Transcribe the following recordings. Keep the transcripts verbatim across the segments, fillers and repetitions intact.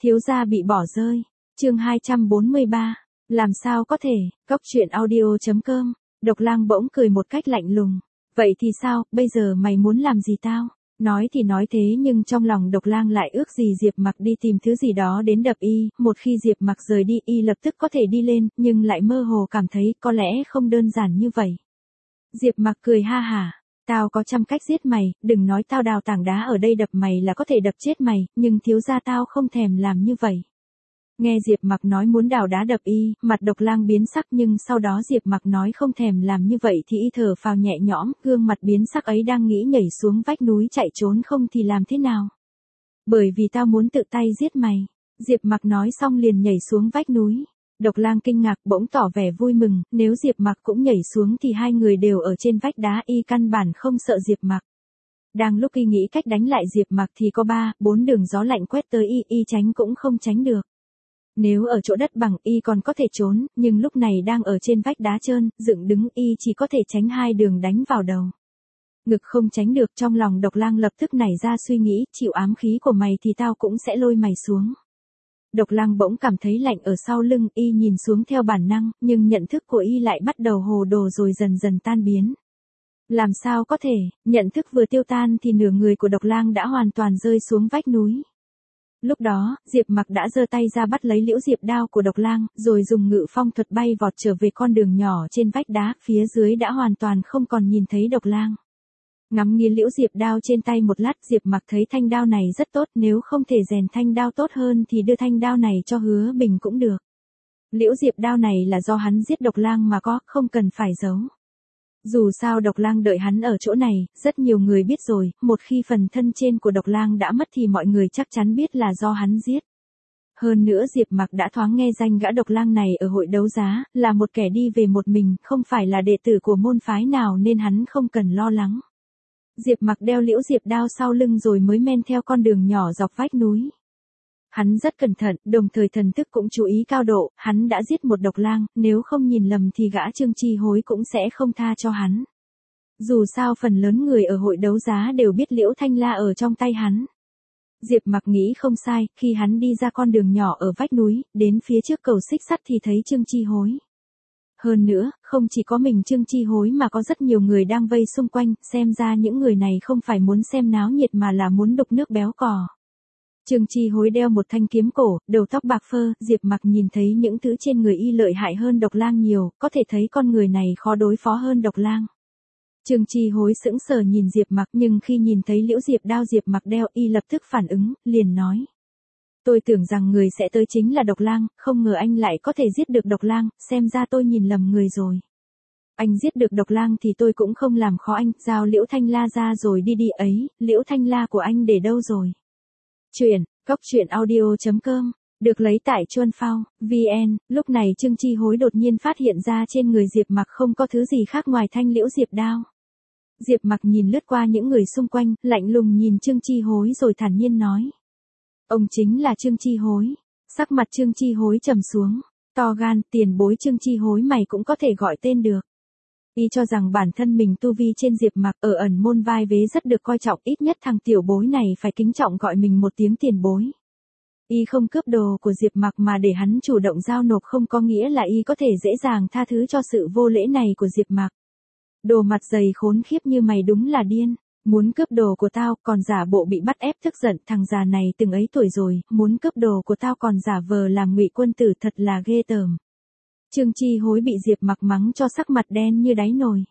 Thiếu gia bị bỏ rơi. Chương hai trăm bốn mươi ba. Làm sao có thể? Cốc truyện audio chấm com. Độc Lang bỗng cười một cách lạnh lùng. Vậy thì sao, bây giờ mày muốn làm gì tao? Nói thì nói thế nhưng trong lòng Độc Lang lại ước gì Diệp Mặc đi tìm thứ gì đó đến đập y, một khi Diệp Mặc rời đi y lập tức có thể đi lên, nhưng lại mơ hồ cảm thấy có lẽ không đơn giản như vậy. Diệp Mặc cười ha hả, tao có trăm cách giết mày, đừng nói tao đào tảng đá ở đây đập mày là có thể đập chết mày, nhưng thiếu gia tao không thèm làm như vậy. Nghe Diệp Mặc nói muốn đào đá đập y, mặt Độc Lang biến sắc nhưng sau đó Diệp Mặc nói không thèm làm như vậy thì y thở phào nhẹ nhõm, gương mặt biến sắc ấy đang nghĩ nhảy xuống vách núi chạy trốn không thì làm thế nào. Bởi vì tao muốn tự tay giết mày. Diệp Mặc nói xong liền nhảy xuống vách núi. Độc Lang kinh ngạc bỗng tỏ vẻ vui mừng, nếu Diệp Mặc cũng nhảy xuống thì hai người đều ở trên vách đá, y căn bản không sợ Diệp Mặc. Đang lúc y nghĩ cách đánh lại Diệp Mặc thì có ba, bốn đường gió lạnh quét tới y, y tránh cũng không tránh được. Nếu ở chỗ đất bằng y còn có thể trốn, nhưng lúc này đang ở trên vách đá trơn, dựng đứng y chỉ có thể tránh hai đường đánh vào đầu. Ngực không tránh được, trong lòng Độc Lang lập tức nảy ra suy nghĩ, chịu ám khí của mày thì tao cũng sẽ lôi mày xuống. Độc Lang bỗng cảm thấy lạnh ở sau lưng, y nhìn xuống theo bản năng, nhưng nhận thức của y lại bắt đầu hồ đồ rồi dần dần tan biến. Làm sao có thể, nhận thức vừa tiêu tan thì nửa người của Độc Lang đã hoàn toàn rơi xuống vách núi. Lúc đó, Diệp Mặc đã giơ tay ra bắt lấy liễu diệp đao của Độc Lang, rồi dùng ngự phong thuật bay vọt trở về con đường nhỏ trên vách đá, phía dưới đã hoàn toàn không còn nhìn thấy Độc Lang. Ngắm nghía liễu diệp đao trên tay một lát, Diệp Mặc thấy thanh đao này rất tốt, nếu không thể rèn thanh đao tốt hơn thì đưa thanh đao này cho Hứa Bình cũng được. Liễu diệp đao này là do hắn giết Độc Lang mà có, không cần phải giấu. Dù sao Độc Lang đợi hắn ở chỗ này, rất nhiều người biết rồi, một khi phần thân trên của Độc Lang đã mất thì mọi người chắc chắn biết là do hắn giết. Hơn nữa Diệp Mặc đã thoáng nghe danh gã Độc Lang này ở hội đấu giá, là một kẻ đi về một mình, không phải là đệ tử của môn phái nào nên hắn không cần lo lắng. Diệp Mặc đeo liễu diệp đao sau lưng rồi mới men theo con đường nhỏ dọc vách núi. Hắn rất cẩn thận, đồng thời thần thức cũng chú ý cao độ, hắn đã giết một Độc Lang, nếu không nhìn lầm thì gã Trương Chi Hối cũng sẽ không tha cho hắn. Dù sao phần lớn người ở hội đấu giá đều biết Liễu Thanh La ở trong tay hắn. Diệp Mặc nghĩ không sai, khi hắn đi ra con đường nhỏ ở vách núi, đến phía trước cầu xích sắt thì thấy Trương Chi Hối. Hơn nữa, không chỉ có mình Trương Chi Hối mà có rất nhiều người đang vây xung quanh, xem ra những người này không phải muốn xem náo nhiệt mà là muốn đục nước béo cò. Trương Chi Hối đeo một thanh kiếm cổ, đầu tóc bạc phơ, Diệp Mặc nhìn thấy những thứ trên người y lợi hại hơn Độc Lang nhiều, có thể thấy con người này khó đối phó hơn Độc Lang. Trương Chi Hối sững sờ nhìn Diệp Mặc, nhưng khi nhìn thấy liễu diệp đao Diệp Mặc đeo, y lập tức phản ứng, liền nói: "Tôi tưởng rằng người sẽ tới chính là Độc Lang, không ngờ anh lại có thể giết được Độc Lang, xem ra tôi nhìn lầm người rồi. Anh giết được Độc Lang thì tôi cũng không làm khó anh, giao Liễu Thanh La ra rồi đi đi ấy, Liễu Thanh La của anh để đâu rồi?" Truyện, cốc truyện audio chấm com, được lấy tại Chuan Phao, vn, lúc này Trương Chi Hối đột nhiên phát hiện ra trên người Diệp Mặc không có thứ gì khác ngoài thanh liễu diệp đao. Diệp Mặc nhìn lướt qua những người xung quanh, lạnh lùng nhìn Trương Chi Hối rồi thản nhiên nói: "Ông chính là Trương Chi Hối." Sắc mặt Trương Chi Hối trầm xuống, to gan, tiền bối Trương Chi Hối mày cũng có thể gọi tên được. Y cho rằng bản thân mình tu vi trên Diệp Mặc ở ẩn môn vai vế rất được coi trọng, ít nhất thằng tiểu bối này phải kính trọng gọi mình một tiếng tiền bối. Y không cướp đồ của Diệp Mặc mà để hắn chủ động giao nộp không có nghĩa là y có thể dễ dàng tha thứ cho sự vô lễ này của Diệp Mặc. Đồ mặt dày khốn khiếp như mày đúng là điên, muốn cướp đồ của tao còn giả bộ bị bắt ép tức giận, thằng già này từng ấy tuổi rồi, muốn cướp đồ của tao còn giả vờ làm ngụy quân tử, thật là ghê tởm. Trương Chi Hối bị Diệp Mặc mắng cho sắc mặt đen như đáy nồi.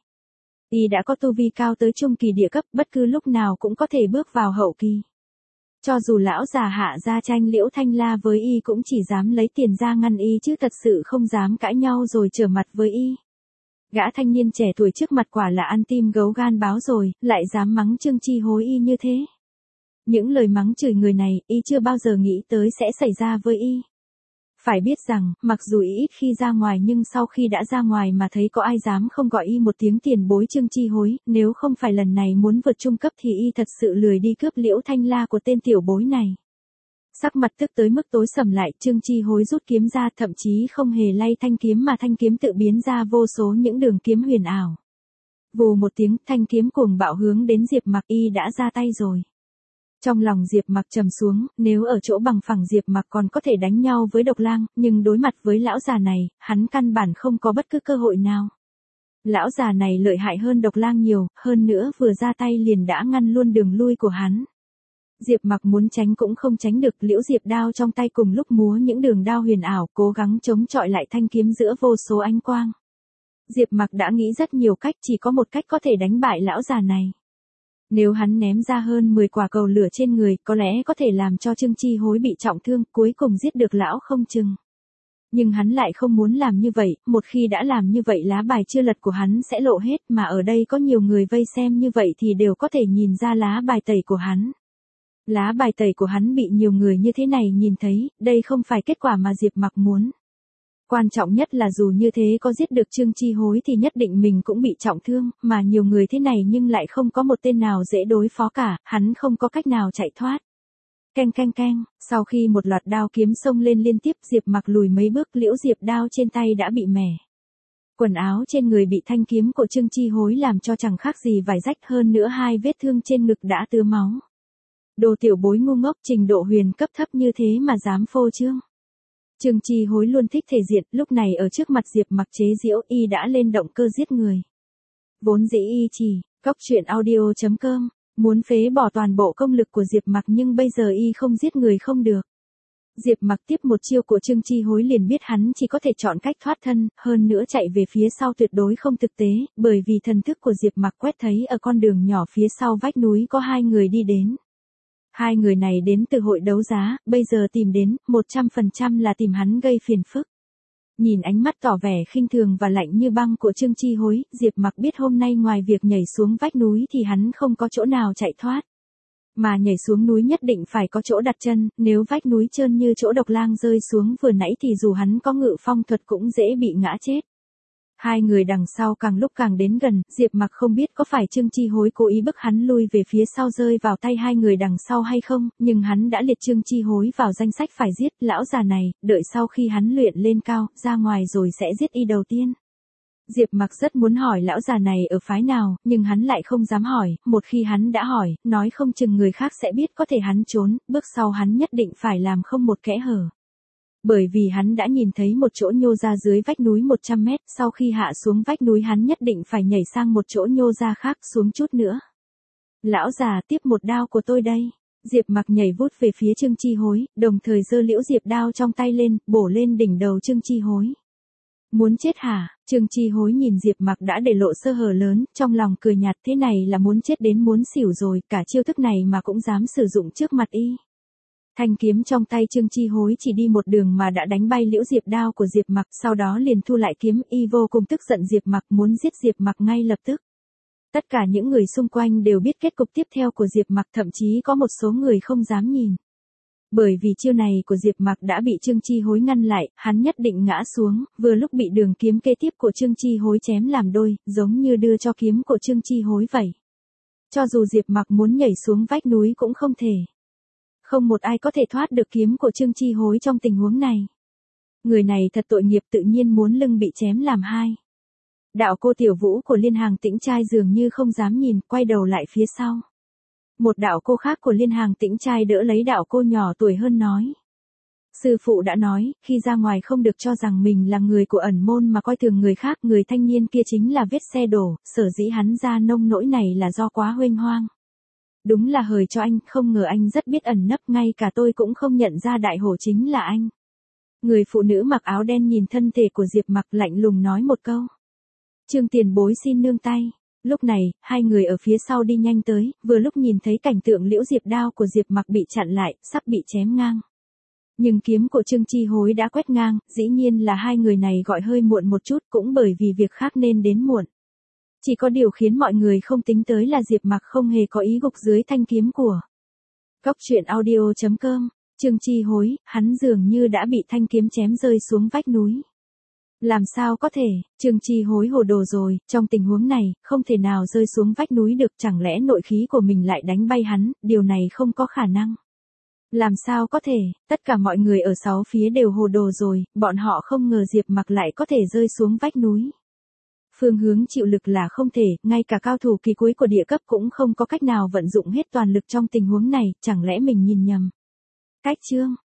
Y đã có tu vi cao tới trung kỳ địa cấp, bất cứ lúc nào cũng có thể bước vào hậu kỳ. Cho dù lão già hạ ra tranh Liễu Thanh La với y cũng chỉ dám lấy tiền ra ngăn y chứ thật sự không dám cãi nhau rồi trở mặt với y. Gã thanh niên trẻ tuổi trước mặt quả là ăn tim gấu gan báo rồi, lại dám mắng Trương Chi Hối y như thế. Những lời mắng chửi người này, y chưa bao giờ nghĩ tới sẽ xảy ra với y. Phải biết rằng, mặc dù y ít khi ra ngoài nhưng sau khi đã ra ngoài mà thấy có ai dám không gọi y một tiếng tiền bối Trương Chi Hối, nếu không phải lần này muốn vượt trung cấp thì y thật sự lười đi cướp Liễu Thanh La của tên tiểu bối này. Sắc mặt tức tới mức tối sầm lại, Trương Chi Hối rút kiếm ra, thậm chí không hề lay thanh kiếm mà thanh kiếm tự biến ra vô số những đường kiếm huyền ảo. Vù một tiếng, thanh kiếm cuồng bạo hướng đến Diệp Mặc, y đã ra tay rồi. Trong lòng Diệp Mặc trầm xuống, nếu ở chỗ bằng phẳng Diệp Mặc còn có thể đánh nhau với Độc Lang, nhưng đối mặt với lão già này, hắn căn bản không có bất cứ cơ hội nào. Lão già này lợi hại hơn Độc Lang nhiều, hơn nữa vừa ra tay liền đã ngăn luôn đường lui của hắn. Diệp Mặc muốn tránh cũng không tránh được, liễu diệp đao trong tay cùng lúc múa những đường đao huyền ảo, cố gắng chống chọi lại thanh kiếm giữa vô số ánh quang. Diệp Mặc đã nghĩ rất nhiều cách, chỉ có một cách có thể đánh bại lão già này. Nếu hắn ném ra hơn mười quả cầu lửa trên người, có lẽ có thể làm cho Trương Chi Hối bị trọng thương, cuối cùng giết được lão không chừng. Nhưng hắn lại không muốn làm như vậy, một khi đã làm như vậy lá bài chưa lật của hắn sẽ lộ hết, mà ở đây có nhiều người vây xem như vậy thì đều có thể nhìn ra lá bài tẩy của hắn. Lá bài tẩy của hắn bị nhiều người như thế này nhìn thấy, đây không phải kết quả mà Diệp Mặc muốn. Quan trọng nhất là dù như thế có giết được Trương Chi Hối thì nhất định mình cũng bị trọng thương, mà nhiều người thế này nhưng lại không có một tên nào dễ đối phó cả, hắn không có cách nào chạy thoát. Keng keng keng, sau khi một loạt đao kiếm xông lên liên tiếp, Diệp Mặc lùi mấy bước, liễu diệp đao trên tay đã bị mẻ. Quần áo trên người bị thanh kiếm của Trương Chi Hối làm cho chẳng khác gì vải rách, hơn nữa hai vết thương trên ngực đã tứa máu. Đồ tiểu bối ngu ngốc, trình độ huyền cấp thấp như thế mà dám phô trương. Trương Chi Hối luôn thích thể diện, lúc này ở trước mặt Diệp Mặc chế giễu, y đã lên động cơ giết người. Vốn dĩ y chỉ, cóc truyện audio chấm com, muốn phế bỏ toàn bộ công lực của Diệp Mặc nhưng bây giờ y không giết người không được. Diệp Mặc tiếp một chiêu của Trương Chi Hối liền biết hắn chỉ có thể chọn cách thoát thân, hơn nữa chạy về phía sau tuyệt đối không thực tế, bởi vì thần thức của Diệp Mặc quét thấy ở con đường nhỏ phía sau vách núi có hai người đi đến. Hai người này đến từ hội đấu giá, bây giờ tìm đến, một trăm phần trăm là tìm hắn gây phiền phức. Nhìn ánh mắt tỏ vẻ khinh thường và lạnh như băng của Trương Chi Hối, Diệp Mặc biết hôm nay ngoài việc nhảy xuống vách núi thì hắn không có chỗ nào chạy thoát. Mà nhảy xuống núi nhất định phải có chỗ đặt chân, nếu vách núi trơn như chỗ Độc Lang rơi xuống vừa nãy thì dù hắn có ngự phong thuật cũng dễ bị ngã chết. Hai người đằng sau càng lúc càng đến gần, Diệp Mặc không biết có phải Trương Chi Hối cố ý bức hắn lui về phía sau rơi vào tay hai người đằng sau hay không, nhưng hắn đã liệt Trương Chi Hối vào danh sách phải giết, lão già này, đợi sau khi hắn luyện lên cao, ra ngoài rồi sẽ giết y đầu tiên. Diệp Mặc rất muốn hỏi lão già này ở phái nào, nhưng hắn lại không dám hỏi, một khi hắn đã hỏi, nói không chừng người khác sẽ biết, có thể hắn trốn, bước sau hắn nhất định phải làm không một kẽ hở. Bởi vì hắn đã nhìn thấy một chỗ nhô ra dưới vách núi một trăm mét, sau khi hạ xuống vách núi hắn nhất định phải nhảy sang một chỗ nhô ra khác xuống chút nữa. Lão già, tiếp một đao của tôi đây. Diệp Mặc nhảy vút về phía Trương Chi Hối, đồng thời giơ liễu diệp đao trong tay lên, bổ lên đỉnh đầu Trương Chi Hối. Muốn chết hả? Trương Chi Hối nhìn Diệp Mặc đã để lộ sơ hở lớn, trong lòng cười nhạt, thế này là muốn chết đến muốn xỉu rồi, cả chiêu thức này mà cũng dám sử dụng trước mặt y. Thanh kiếm trong tay Trương Chi Hối chỉ đi một đường mà đã đánh bay liễu diệp đao của Diệp Mặc, sau đó liền thu lại kiếm, y vô cùng tức giận Diệp Mặc, muốn giết Diệp Mặc ngay lập tức. Tất cả những người xung quanh đều biết kết cục tiếp theo của Diệp Mặc, thậm chí có một số người không dám nhìn. Bởi vì chiêu này của Diệp Mặc đã bị Trương Chi Hối ngăn lại, hắn nhất định ngã xuống, vừa lúc bị đường kiếm kế tiếp của Trương Chi Hối chém làm đôi, giống như đưa cho kiếm của Trương Chi Hối vậy. Cho dù Diệp Mặc muốn nhảy xuống vách núi cũng không thể. Không một ai có thể thoát được kiếm của Trương Chi Hối trong tình huống này. Người này thật tội nghiệp, tự nhiên muốn lưng bị chém làm hai. Đạo cô Tiểu Vũ của Liên Hàng Tĩnh Trai dường như không dám nhìn, quay đầu lại phía sau. Một đạo cô khác của Liên Hàng Tĩnh Trai đỡ lấy đạo cô nhỏ tuổi hơn nói. Sư phụ đã nói, khi ra ngoài không được cho rằng mình là người của ẩn môn mà coi thường người khác, người thanh niên kia chính là vết xe đổ, sở dĩ hắn ra nông nỗi này là do quá huênh hoang. Đúng là hời cho anh, không ngờ anh rất biết ẩn nấp, ngay cả tôi cũng không nhận ra đại hổ chính là anh. Người phụ nữ mặc áo đen nhìn thân thể của Diệp Mặc lạnh lùng nói một câu. Trương tiền bối xin nương tay. Lúc này, hai người ở phía sau đi nhanh tới, vừa lúc nhìn thấy cảnh tượng liễu diệp đao của Diệp Mặc bị chặn lại, sắp bị chém ngang. Nhưng kiếm của Trương Chi Hối đã quét ngang, dĩ nhiên là hai người này gọi hơi muộn một chút, cũng bởi vì việc khác nên đến muộn. Chỉ có điều khiến mọi người không tính tới là Diệp Mặc không hề có ý gục dưới thanh kiếm của cóc truyện audio chấm com. Trương Chi Hối, hắn dường như đã bị thanh kiếm chém rơi xuống vách núi. Làm sao có thể, Trương Chi Hối hồ đồ rồi, trong tình huống này, không thể nào rơi xuống vách núi được, chẳng lẽ nội khí của mình lại đánh bay hắn, điều này không có khả năng. Làm sao có thể, tất cả mọi người ở sáu phía đều hồ đồ rồi, bọn họ không ngờ Diệp Mặc lại có thể rơi xuống vách núi. Phương hướng chịu lực là không thể, ngay cả cao thủ kỳ cuối của địa cấp cũng không có cách nào vận dụng hết toàn lực trong tình huống này, chẳng lẽ mình nhìn nhầm. Cách chương